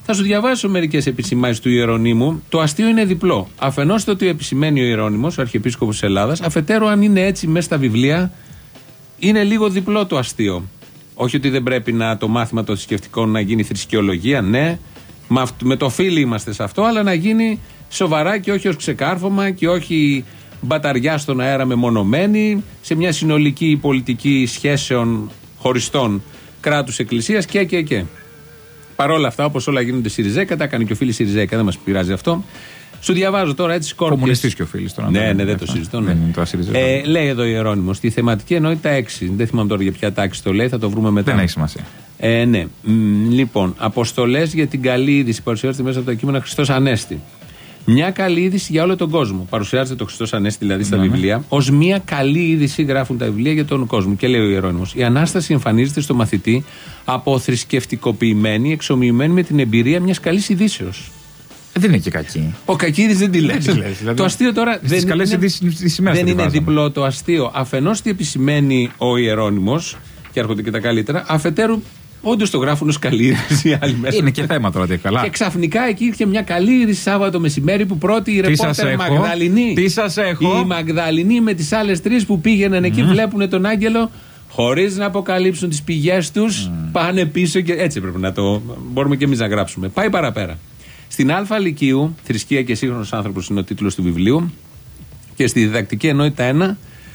S2: Θα σου διαβάσω μερικές επισημάνσεις του Ιερονύμου. Το αστείο είναι διπλό. Αφενός το ότι επισημαίνει ο Ιερώνυμος, ο Αρχιεπίσκοπος της Ελλάδας. Αφετέρου, αν είναι έτσι μέσα στα βιβλία, είναι λίγο διπλό το αστείο. Όχι ότι δεν πρέπει να το μάθημα των θρησκευτικών να γίνει θρησκεολογία, ναι, με το φίλοι είμαστε σε αυτό, αλλά να γίνει σοβαρά και όχι ως ξεκάρφωμα και όχι μπαταριά στον αέρα μεμονωμένη, σε μια συνολική πολιτική σχέσεων χωριστών κράτους εκκλησίας και και και. Παρ' όλα αυτά, όπως όλα γίνονται Σιριζέκα, τα έκανε και ο φίλος Σιριζέκα, δεν μας πειράζει αυτό. Σου διαβάζω τώρα έτσι σκόρπιες.
S5: Κομμουνιστής και ο φίλος τώρα.
S2: Ναι, ναι, δεν το συζητώ. Ναι. Ε, λέει εδώ ο Ιερώνυμος, στη θεματική ενότητα έξι. Δεν θυμάμαι τώρα για ποια τάξη το λέει, θα το βρούμε μετά.
S5: Δεν έχει σημασία.
S2: Ε, ναι. Μ, λοιπόν, αποστολές για την καλή είδηση παρουσιάζεται μέσα από τα κείμενα Χριστός Ανέστη. Μια καλή είδηση για όλο τον κόσμο. Παρουσιάζεται το Χριστός Ανέστη δηλαδή στα ναι, βιβλία. Ως μια καλή είδηση γράφουν τα βιβλία για τον κόσμο. Και λέει ο Ιερώνυμος: η Ανάσταση εμφανίζεται στο μαθητή από θρησκευτικοποιημένη, εξομοιωμένη με την εμπειρία μιας καλής ειδήσεως.
S5: Δεν είναι και κακή.
S2: Ο κακή είδηση δεν τη λες.
S5: Δηλαδή,
S2: το αστείο τώρα δεν είναι, δεν είναι διπλό το αστείο. Αφενός τι επισημαίνει ο Ιερώνυμος και έρχονται και τα καλύτερα. Αφετέρου, όντως το γράφουν ως καλή είδηση άλλοι μέσα.
S5: Είναι και θέμα τώρα, καλά.
S2: Και ξαφνικά εκεί ήρθε μια καλή είδηση Σάββατο μεσημέρι που πρώτη η ρεπόρτερ Μαγδαληνή.
S5: Τι σας έχω.
S2: Η Μαγδαληνή με τις άλλες τρεις που πήγαιναν εκεί, mm. βλέπουν τον άγγελο. Χωρίς να αποκαλύψουν τις πηγές τους, mm. πάνε πίσω και έτσι πρέπει να το. Μπορούμε και εμείς να γράψουμε. Πάει παραπέρα. Στην Α Λυκείου, θρησκεία και σύγχρονος άνθρωπος είναι ο τίτλος του βιβλίου, και στη διδακτική ενότητα ένα,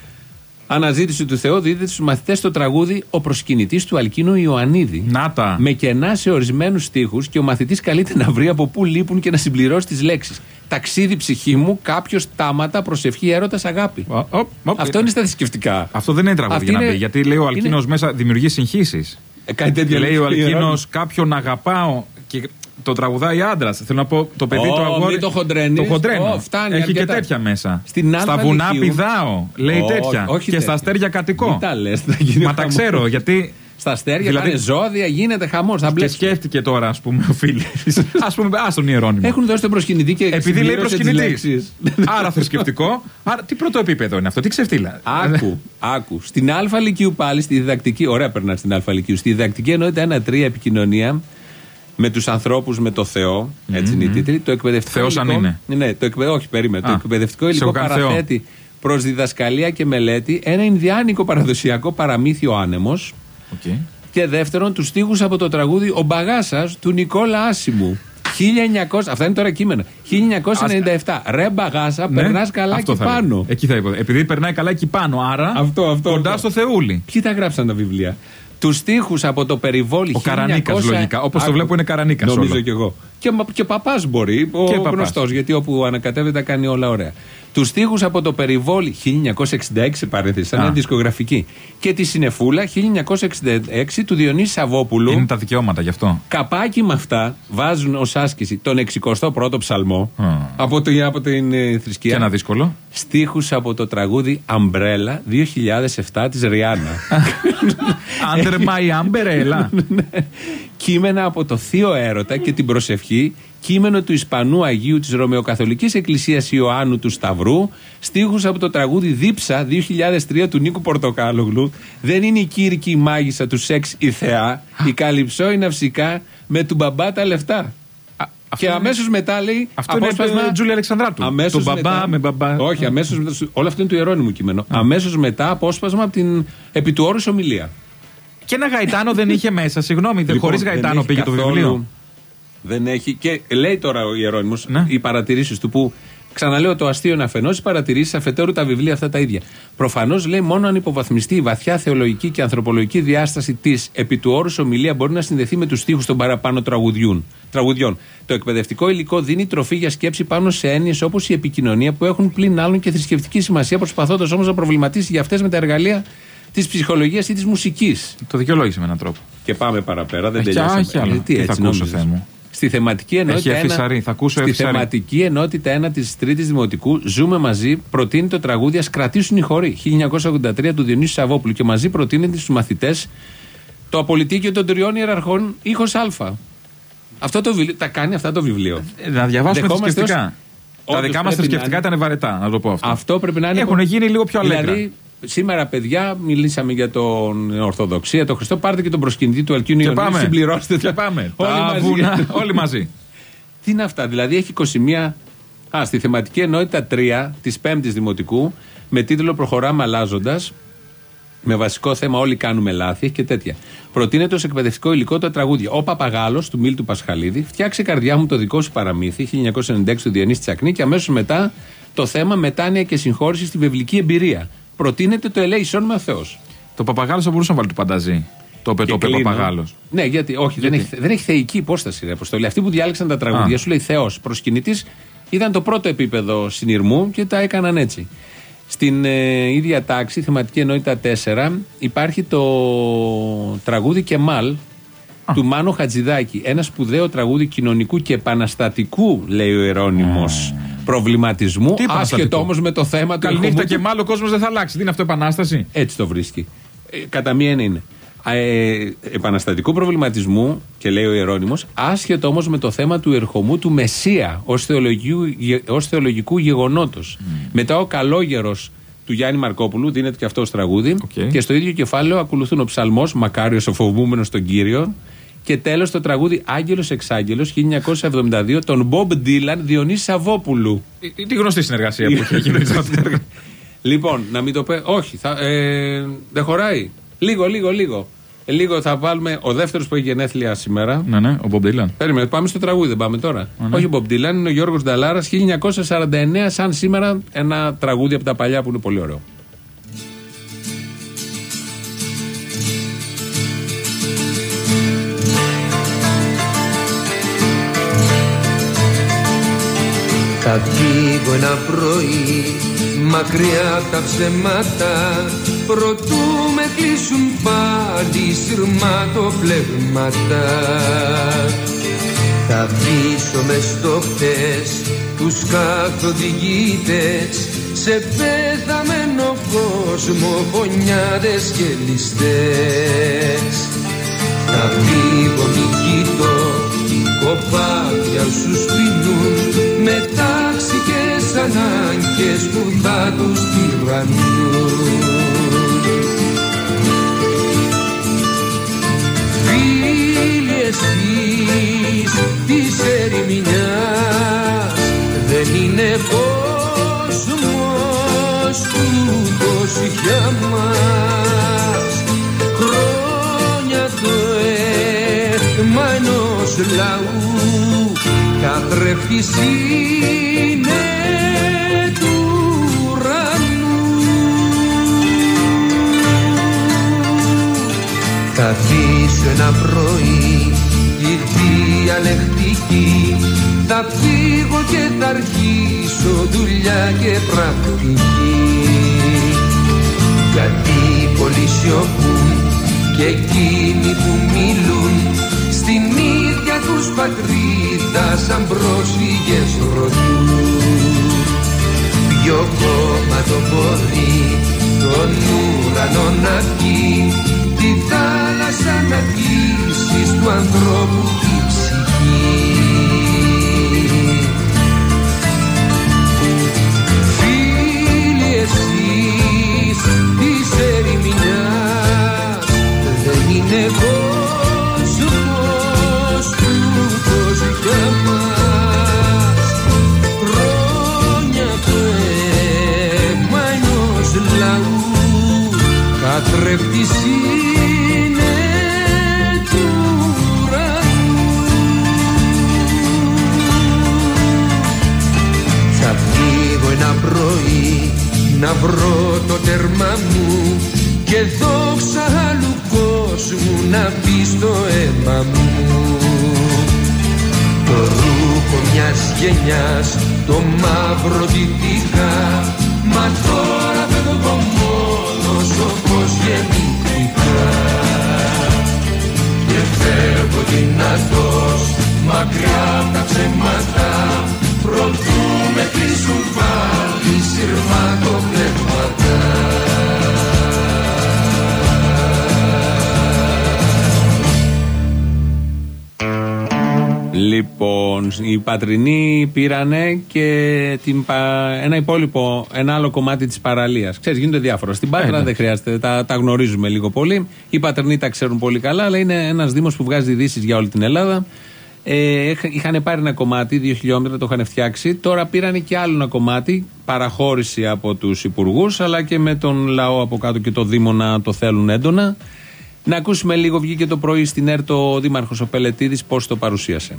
S2: αναζήτηση του Θεού, δίδεται στους μαθητές το τραγούδι «Ο προσκυνητής» του Αλκίνου Ιωαννίδη.
S5: Νάτα.
S2: Με κενά σε ορισμένους στίχους και ο μαθητής καλείται να βρει από πού λείπουν και να συμπληρώσει τις λέξεις. Ταξίδι ψυχή μου, κάποιος τάματα, προσευχή, έρωτας, αγάπη. Ο, ο, ο, Αυτό είναι στα θρησκευτικά.
S5: Αυτό δεν είναι τραγούδι για να πει, γιατί λέει ο Αλκίνος είναι... μέσα δημιουργεί συγχύσεις.
S2: Ε, κάτι τέτοιο
S5: λέει ο Αλκίνος, κάποιον αγαπάω και το τραγουδάει άντρας. Θέλω να πω, το παιδί
S2: oh,
S5: το αγόρι.
S2: Το χοντρένεις.
S5: Το χοντρένω.
S2: Oh, φτάνει,
S5: έχει
S2: αρκετά.
S5: Και τέτοια μέσα.
S2: Στην
S5: στα βουνά πηδάω. Λέει oh, τέτοια.
S2: Όχι
S5: και
S2: τέτοια.
S5: Στα αστέρια κατοικώ.
S2: Μην τα λες,
S5: Μα τα ξέρω γιατί.
S2: Στα αστέρια
S5: δηλαδή,
S2: πάνε ζώδια, γίνεται χαμός.
S5: Και σκέφτηκε τώρα, ας πούμε, ο φίλος. Ας πούμε, ας τον Ιερώνυμο.
S2: Έχουν δώσει τον προσκυνητή και
S5: επειδή λέει προσκυνητής. Άρα θρησκευτικό. Άρα τι πρώτο επίπεδο είναι αυτό, τι ξεφτύλα.
S2: Άκου, άκου. Στην Α Λυκείου πάλι, στη διδακτική. Ωραία, περνά στην Α Λυκείου. Στη διδακτική ενότητα ένα τρία επικοινωνία με τους ανθρώπους, με το Θεό. Έτσι mm-hmm. είναι η τίτλη. Το εκπαιδευτικό.
S5: Θεός αν είναι.
S2: Ναι, το εκπαιδευτικό. Όχι, περίμενε. Το εκπαιδευτικό υλικό παραθέτει προς διδασκαλία και μελέτη ένα ινδιάνικο παραδοσιακό παραμύθιο άνεμος.
S5: Okay.
S2: Και δεύτερον, τους στίχους από το τραγούδι «Ο Μπαγάσας» του Νικόλα Άσιμου. χίλια εννιακόσια, αυτά είναι τώρα κείμενα. χίλια εννιακόσια ενενήντα επτά. Ρε Μπαγάσα, ναι, περνάς καλά εκεί πάνω.
S5: Εκεί θα είπα. Επειδή περνάει καλά εκεί πάνω, άρα
S2: αυτό, αυτό,
S5: κοντά
S2: αυτό.
S5: στο Θεούλη.
S2: Ποιοι τα γράψαν τα βιβλία. Τους στίχους από το περιβόλι.
S5: Ο Καρανίκας λογικά. Όπως το βλέπω είναι Καρανίκας.
S2: Νομίζω κι εγώ. Και, και παπάς μπορεί, ο γνωστός, γιατί όπου ανακατεύεται κάνει όλα ωραία. Τους στίχους από το περιβόλι χίλια εννιακόσια εξήντα έξι παρέθεση, σαν είναι δισκογραφική. Και τη Συνεφούλα χίλια εννιακόσια εξήντα έξι του Διονύση Σαββόπουλου.
S5: Είναι τα δικαιώματα γι' αυτό.
S2: Καπάκι με αυτά βάζουν ως άσκηση τον εξηκοστό πρώτο ψαλμό mm. από, το, από την ε, θρησκεία.
S5: Και ένα δύσκολο.
S2: Στίχους από το τραγούδι Umbrella δύο χιλιάδες επτά της Ριάννα.
S5: Under my umbrella.
S2: Κείμενα από το Θείο Έρωτα και την Προσευχή. Κείμενο του Ισπανού Αγίου της Ρωμαιοκαθολικής Εκκλησίας Ιωάννου του Σταυρού. Στίχους από το τραγούδι Δίψα δύο χιλιάδες τρία του Νίκου Πορτοκάλογλου. Δεν είναι η Κύρκη η μάγισσα του σεξ η θεά. Η Καλυψό είναι αυσικά με του μπαμπά τα λεφτά. Α, και αμέσως μετά λέει.
S5: Αυτό απόσπασμα, είναι Τζούλια Αλεξανδράτου.
S2: Αμέσως
S5: τον μπαμπά
S2: μετά,
S5: με μπαμπά.
S2: Όχι, αμέσως μετά. Όλο αυτό είναι του Ιερώνυμου κείμενο. Αμέσως μετά απόσπασμα από την επί του όρους ομιλία.
S5: Και ένα γαϊτάνο δεν είχε μέσα. Συγγνώμη, λοιπόν, χωρίς γαϊτάνο πήγε καθόλου, το βιβλίο.
S2: Δεν έχει. Και λέει τώρα ο Ιερώνυμος, ναι, οι παρατηρήσεις του που. Ξαναλέω, το αστείο είναι αφενός, οι παρατηρήσεις αφετέρου τα βιβλία αυτά τα ίδια. Προφανώς λέει μόνο αν υποβαθμιστεί η βαθιά θεολογική και ανθρωπολογική διάσταση της επί του όρους ομιλία μπορεί να συνδεθεί με τους στίχους των παραπάνω τραγουδιών. τραγουδιών. Το εκπαιδευτικό υλικό δίνει τροφή για σκέψη πάνω σε έννοιες όπως η επικοινωνία που έχουν πλην άλλων και θρησκευτική σημασία, προσπαθώντας όμως να προβληματίσει για αυτές με τα εργαλεία της ψυχολογίας ή της μουσικής.
S5: Το δικαιολόγησε με έναν τρόπο.
S2: Και πάμε παραπέρα, δεν τελειώσαμε.
S5: Τι έτσι νόμιζες.
S2: Στη θεματική ενότητα, ένα,
S5: θα ακούσω
S2: στη θεματική ενότητα ένα της Τρίτης Δημοτικού, Ζούμε μαζί, προτείνει το τραγούδι Ας κρατήσουν οι χοροί, χίλια εννιακόσια ογδόντα τρία του Διονύσου Σαββόπουλου, και μαζί προτείνεται στους μαθητές το Απολυτίκιο των Τριών Ιεραρχών, ήχος Α. Αυτό το βιβλίο, τα κάνει αυτά το βιβλίο.
S5: Να διαβάσουμε θρησκευτικά. Τα δικά μας θρησκευτικά ήταν βαρετά, να το πω αυτό.
S2: Αυτό πρέπει να είναι.
S5: Έχουν γίνει λίγο πιο αλέγγρα.
S2: Δηλαδή, Σήμερα, παιδιά, μιλήσαμε για την Ορθοδοξία, τον Χριστό. Πάρτε και τον προσκυνητή του Αλκίνου Ιωνίου. Συμπληρώστε.
S5: Και πάμε.
S2: Όλοι μαζί.
S5: Βούνα, όλοι μαζί.
S2: Τι είναι αυτά, δηλαδή έχει είκοσι μία. Α, στη θεματική ενότητα τρία της πέμπτης Δημοτικού, με τίτλο Προχωράμε αλλάζοντας, με βασικό θέμα Όλοι κάνουμε λάθη και τέτοια. Προτείνεται ως εκπαιδευτικό υλικό τα τραγούδια Ο Παπαγάλος του Μίλτου Πασχαλίδη, Φτιάξε καρδιά μου το δικό σου παραμύθι, χίλια εννιακόσια ενενήντα έξι του Διονύση Τσακνή, και αμέσως μετά το θέμα Μετάνοια και συγχώρηση στη βεβλική εμπειρία. Προτείνεται το Ελέησον με ο Θεός.
S5: Το Παπαγάλος θα μπορούσε να βάλει το Πανταζή. Το πετώπε Παπαγάλος.
S2: Ναι, γιατί όχι, γιατί? Δεν, έχει, δεν έχει θεϊκή υπόσταση. Ρε, Αποστολή. Αυτοί που διάλεξαν τα τραγούδια, Α. σου λέει Θεός. Προσκυνητής ήταν το πρώτο επίπεδο συνειρμού και τα έκαναν έτσι. Στην ε, ίδια τάξη, θεματική ενότητα τέσσερα, υπάρχει το τραγούδι Κεμάλ Α. του Μάνο Χατζηδάκη. Ένα σπουδαίο τραγούδι κοινωνικού και επαναστατικού, λέει ο Ιερώνυμος, mm. προβληματισμού, άσχετο όμως με το θέμα του.
S5: Καληνύχτα Κεμάλ, ο κόσμος δεν θα αλλάξει. Δεν είναι αυτό επανάσταση.
S2: Έτσι το βρίσκει. Ε, κατά μία είναι. Ε, επαναστατικού προβληματισμού, και λέει ο Ιερώνυμος, άσχετο όμως με το θέμα του ερχομού του Μεσσία ως θεολογικού, ως θεολογικού γεγονότος. Mm. Μετά ο Καλόγερος του Γιάννη Μαρκόπουλου, δίνεται και αυτό ως τραγούδι, okay. και στο ίδιο κεφάλαιο ακολουθούν ο ψαλμός Μακάριος ο φοβούμενος τον Κύριο, και τέλος το τραγούδι Άγγελος Εξάγγελος χίλια εννιακόσια εβδομήντα δύο των Μπομπ Ντίλαν Διονύση Σαββόπουλου.
S5: Τι, τι γνωστή συνεργασία που έχει γίνει.
S2: Λοιπόν, να μην το πει, όχι, θα, ε, δεν χωράει. Λίγο, λίγο, λίγο. Ε, λίγο θα βάλουμε ο δεύτερος που έχει γενέθλια σήμερα.
S5: Ναι, ναι, ο Μπομπ Ντίλαν.
S2: Περίμενε, πάμε στο τραγούδι, δεν πάμε τώρα. Ναι, ναι. Όχι ο Μπομπ Ντίλαν, είναι ο Γιώργος Νταλάρας, χίλια εννιακόσια σαράντα εννέα, σαν σήμερα, ένα τραγούδι από τα παλιά που είναι πολύ ωραίο.
S18: Θα φύγω ένα πρωί μακριά από τα ψέματα, προτού με κλείσουν πάλι σειρματοπλεγμάτα. Θα αφήσω μες στο χτες τους καθοδηγητές, σε πεθαμένο κόσμο φωνιάδες και ληστές. Θα φύγω μη κοιτώ κοπάδια σου σπινούν, με ταξικές ανάγκες που θα τους τυραννούν. Φίλοι εσείς της ερημινιάς, δεν είναι κόσμος τούτος για μας. Χρόνια το αίμα ενός λαού καθρέφτης είναι του ουρανού. Θα αφήσω ένα πρωί τη διαλεκτική, θα φύγω και θα αρχίσω δουλειά και πρακτική. Γιατί πολλοί σιωπούν και εκείνοι που μιλούν, στην ίδια τους πατρίδα σαν πρόσφυγες ρωτούν. Ποιο κόμμα το μπορεί τον ουρανό να βγει, τη θάλασσα να κλείσεις του ανθρώπου τη ψυχή. Φίλοι εσείς της ερημινιάς, δεν είναι κόσμος τούτος για μας. Χρόνια το αίμα ενός λαού καθρέφτης είναι του ουρανού. Θα φύγω ένα πρωί να βρω το τέρμα μου, και δόξα άλλου κόσμου να μπει στο αίμα μου. Το ρούχο μιας γενιάς, το μαύρο τυπικά, μα τώρα φεύγω μόνος όπως γεννήθηκα. Και φεύγω δυνατός μακριά απ' τα ψέματα, προτού με κλείσουν πάλι σειρματοπλεγμάτα.
S2: Λοιπόν, Λοιπόν, οι Πατρινοί πήρανε και την, ένα υπόλοιπο, ένα άλλο κομμάτι της παραλίας. Ξέρεις, γίνονται διάφορα. Στην Πάτρα ε, δεν χρειάζεται, τα, τα γνωρίζουμε λίγο πολύ. Οι Πατρινοί τα ξέρουν πολύ καλά, αλλά είναι ένας δήμος που βγάζει ειδήσεις για όλη την Ελλάδα. Ε, είχαν πάρει ένα κομμάτι, δύο χιλιόμετρα, το είχαν φτιάξει. Τώρα πήρανε και άλλο ένα κομμάτι, παραχώρηση από τους υπουργούς, αλλά και με τον λαό από κάτω και το Δήμο να το θέλουν έντονα. Να ακούσουμε λίγο, βγήκε το πρωί στην ΕΡΤ ο Δήμαρχος ο Πελετίδης πώς το παρουσίασε.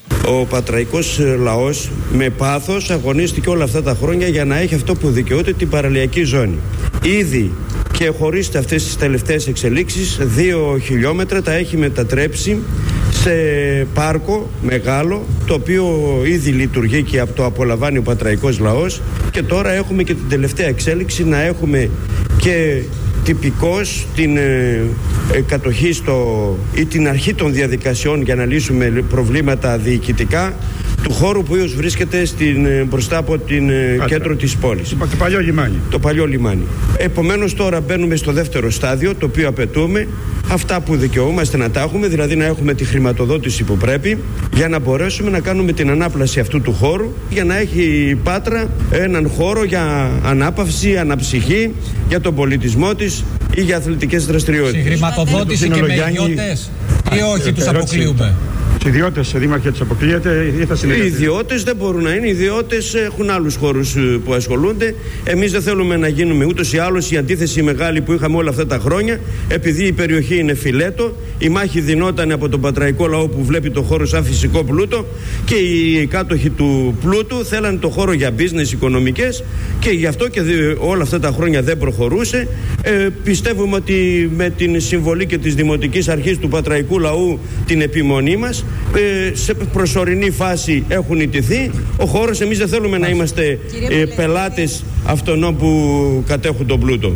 S19: Ο πατραϊκός λαός με πάθος αγωνίστηκε όλα αυτά τα χρόνια για να έχει αυτό που δικαιούται, την παραλιακή ζώνη. Ήδη και χωρίς αυτές τις τελευταίες εξελίξεις, δύο χιλιόμετρα τα έχει μετατρέψει σε πάρκο μεγάλο, το οποίο ήδη λειτουργεί και το απολαμβάνει ο πατραϊκός λαός, και τώρα έχουμε και την τελευταία εξέλιξη να έχουμε και τυπικώς την ε, ε, κατοχή στο, ή την αρχή των διαδικασιών για να λύσουμε προβλήματα διοικητικά του χώρου που βρίσκεται στην, μπροστά από την Άτρα. κέντρο της πόλης.
S14: Το παλιό λιμάνι.
S19: Το παλιό λιμάνι. Επομένως τώρα μπαίνουμε στο δεύτερο στάδιο, το οποίο απαιτούμε αυτά που δικαιούμαστε να τα έχουμε, δηλαδή να έχουμε τη χρηματοδότηση που πρέπει για να μπορέσουμε να κάνουμε την ανάπλαση αυτού του χώρου, για να έχει η Πάτρα έναν χώρο για ανάπαυση, αναψυχή, για τον πολιτισμό της ή για αθλητικές δραστηριότητες.
S20: Συγχρηματοδότηση και με ιδιώτες ή όχι, τους αποκλείουμε?
S14: Τους ιδιώτες, δήμαρχε, τους αποκλείεται ή θα συνεχίσετε?
S19: Οι ιδιώτες δεν μπορούν να είναι. Οι ιδιώτες έχουν άλλους χώρους που ασχολούνται. Εμείς δεν θέλουμε να γίνουμε ούτως ή άλλως η αντίθεση μεγάλη που είχαμε όλα αυτά τα χρόνια, επειδή η περιοχή είναι φιλέτο. Η μάχη δινόταν από τον πατραϊκό λαό που βλέπει το χώρο σαν φυσικό πλούτο, και οι κάτοχοι του πλούτου θέλανε το χώρο για business, οικονομικές, και γι' αυτό και όλα αυτά τα χρόνια δεν προχωρούσε. Ε, πιστεύουμε ότι με την συμβολή και της Δημοτικής Αρχής του πατραϊκού λαού, την επιμονή μας, Ε, σε προσωρινή φάση έχουν ιτηθεί. Ο χώρος, εμείς δεν θέλουμε να είμαστε ε, πελάτες αυτών που κατέχουν τον πλούτο.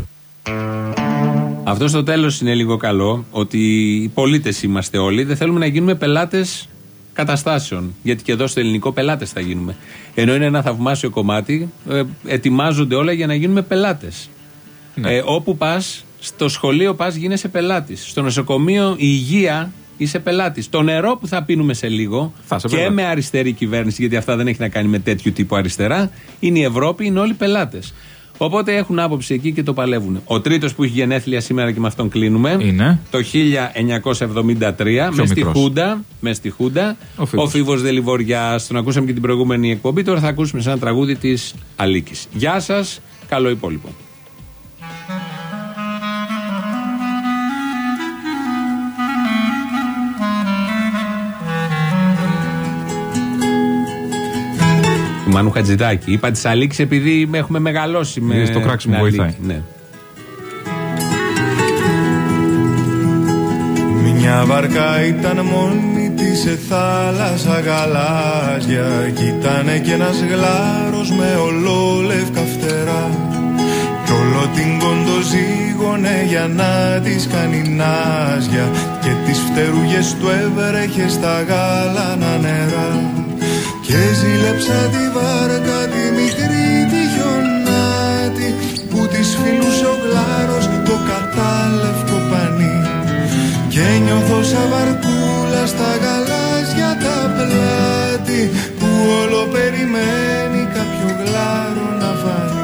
S2: Αυτό στο τέλος είναι λίγο καλό, ότι οι πολίτες είμαστε όλοι, δεν θέλουμε να γίνουμε πελάτες καταστάσεων, γιατί και εδώ στο ελληνικό πελάτες θα γίνουμε. Ενώ είναι ένα θαυμάσιο κομμάτι, ε, ετοιμάζονται όλα για να γίνουμε πελάτες. Ναι. Ε, όπου πας, στο σχολείο πας, γίνεσαι πελάτης. Στο νοσοκομείο, η υγεία, είσαι πελάτης. Το νερό που θα πίνουμε σε λίγο, και πελάτη. Με αριστερή κυβέρνηση, γιατί αυτά δεν έχει να κάνει με τέτοιου τύπου αριστερά, είναι η Ευρώπη, είναι όλοι πελάτες. Οπότε έχουν άποψη εκεί και το παλεύουν. Ο τρίτος που έχει γενέθλια σήμερα, και με αυτόν κλείνουμε, είναι το χίλια εννιακόσια εβδομήντα τρία, με στη, Χούντα, με στη Χούντα, ο Φίβος, ο Φίβος Δελιβοριάς. Τον ακούσαμε και την προηγούμενη εκπομπή. Τώρα θα ακούσουμε σε ένα τραγούδι της Αλίκης. Γεια σας, καλό υπόλοιπο. Μάνου Χατζηδάκη. Είπα της Αλίκης επειδή έχουμε μεγαλώσει με
S5: στο κράξιμο βοηθάει.
S2: Ναι.
S11: Μια βαρκά ήταν μόνη της σε θάλασσα γαλάζια, κι ήτανε κι ένας γλάρος με ολόλευκα φτερά, κι όλο την κοντοζήγωνε για να της κάνει νάζια, και τις φτερούγες του έβρεχε στα γάλανα νερά. Και ζήλεψα τη βάρκα τη μικρή τη χιονάτη, που της φιλούσε ο γλάρος το κατάλευκο πανί, και νιώθω σαν βαρκούλα στα γαλάζια τα πλάτη, που όλο περιμένει κάποιο γλάρο να φανεί.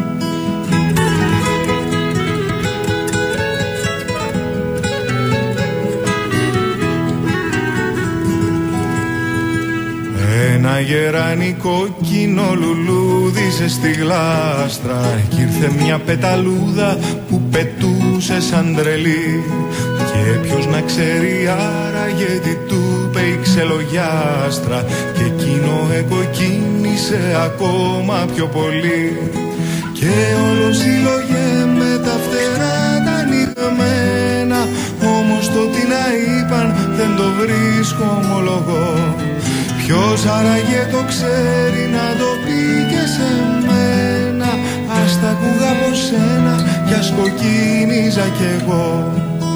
S11: Ένα γεράνι κόκκινο λουλούδισε στη γλάστρα, κι ήρθε μια πεταλούδα που πετούσε σαν τρελή, και ποιος να ξέρει άραγε τι του είπε η ξελογιάστρα, και εκείνο εκοκκίνησε ακόμα πιο πολύ, και όλο σύλλογε με τα φτερά τα ανοιγμένα, όμως το τι να είπαν δεν το βρίσκω, ομολογώ. Ποιος άραγε το ξέρει να το πει και σε μένα, ας τα ακούγα από σένα κι ας κοκκίνιζα κι εγώ.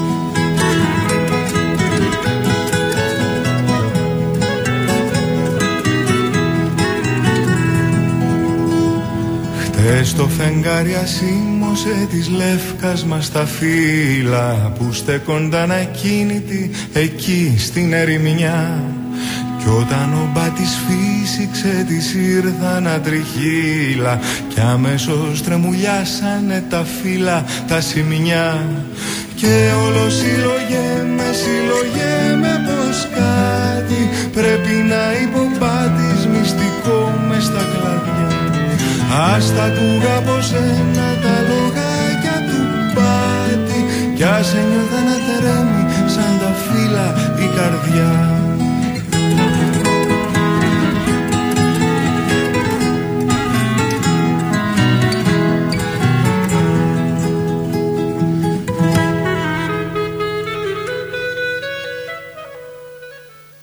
S11: Χτες το φεγγάρι ασήμωσε της Λεύκας μας τα φύλλα, που στέκονταν ακίνητοι εκεί στην ερημιά, Κι όταν ο μπα της φύσηξε της ήρθαν ατριχύλα κι αμέσως τρεμουλιάσανε τα φύλλα τα σημεινιά. Και όλο συλλογέμαι, συλλογέμαι πως κάτι πρέπει να υποπάτεις μυστικό μες στα κλαδιά. Ας τα ακούγα από σένα τα λογάκια του πάτη κι ας ένιωθα να τρέμει σαν τα φύλλα η καρδιά.